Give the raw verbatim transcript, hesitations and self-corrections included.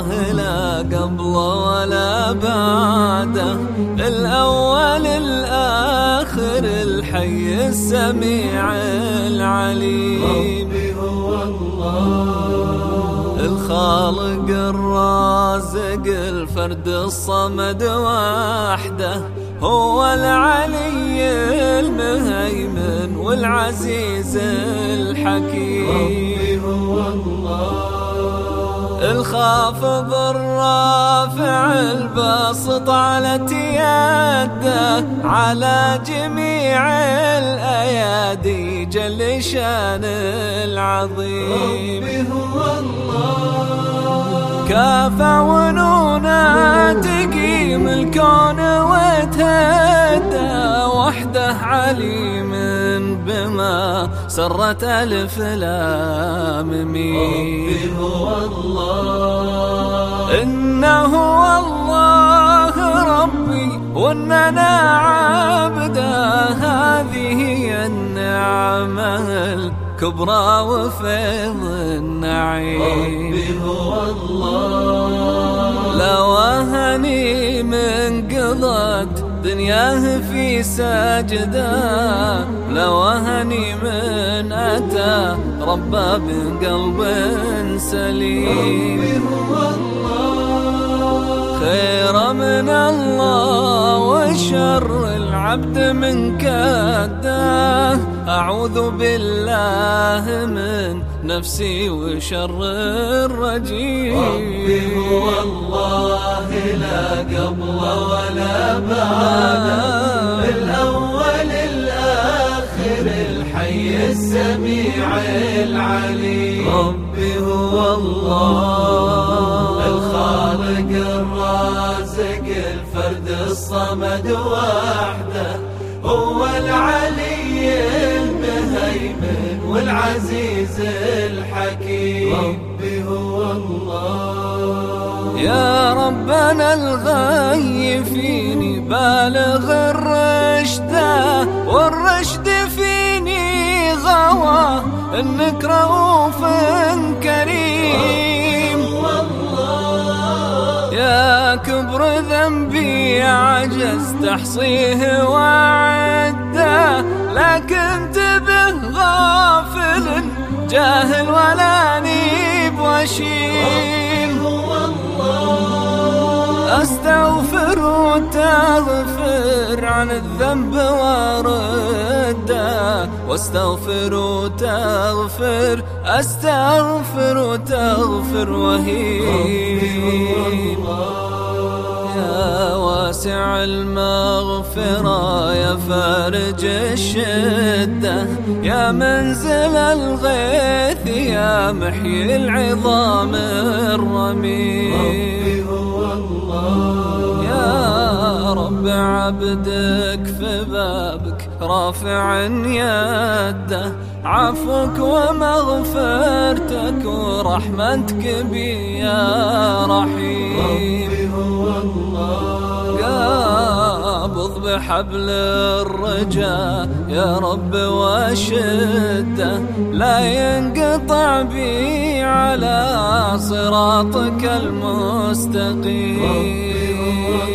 الله لا قبله ولا بعده، الأول الآخر الحي السميع العليم. ربي هو الله الخالق الرازق الفرد الصمد وحده، هو العلي المهيمن والعزيز الحكيم. ربي هو الله الخافض الرافع الباسط على يده، على جميع الأيادي جل شان العظيم. ربي هو الله كافى ونونا تقيم الكون وتهدى، وحده عليم بما سرت ألف لام ميم. ربي هو الله إنه الله ربي وإننا عبده، هذه هي النعمة الكبرى وفيض النعيم. ربي هو الله لو أهني من قضت دنياه في سجده، لو أهني من أتى ربه بقلب سليم. ربي هو الله خير من الله وشر العبد من كده، أعوذ بالله من نفسي وشر الرجيم. ربي هو الله لا قبله ولا بعده، الأول الآخر الحي السميع العليم. ربي هو الله الخالق الرازق الفرد الصمد وحده، هو العلي المهيمن والعزيز الحكيم. ربي هو الله يا ربنا الغي فيني بالغ الرشد، والرشد فيني غوى انك رؤوف كريم. يا كبر ذنبي عجزت احصيه وعده، لكن تبه غافل جاهل ولا نيب وشيم. أستغفر وتغفر عن الذنب وارده، واستغفر وتغفر أستغفر وتغفر وهيم. يا واسع المغفرة يا فارج الشدة، يا منزل الغيث يا محيي العظام الرميم. يا رب عبدك في بابك رافع يده، عفوك ومغفرتك ورحمتك بي يا رحيم. قابض بحبل الرجاء يا رب وشده، لا ينقطع بي على صراطك المستقيم.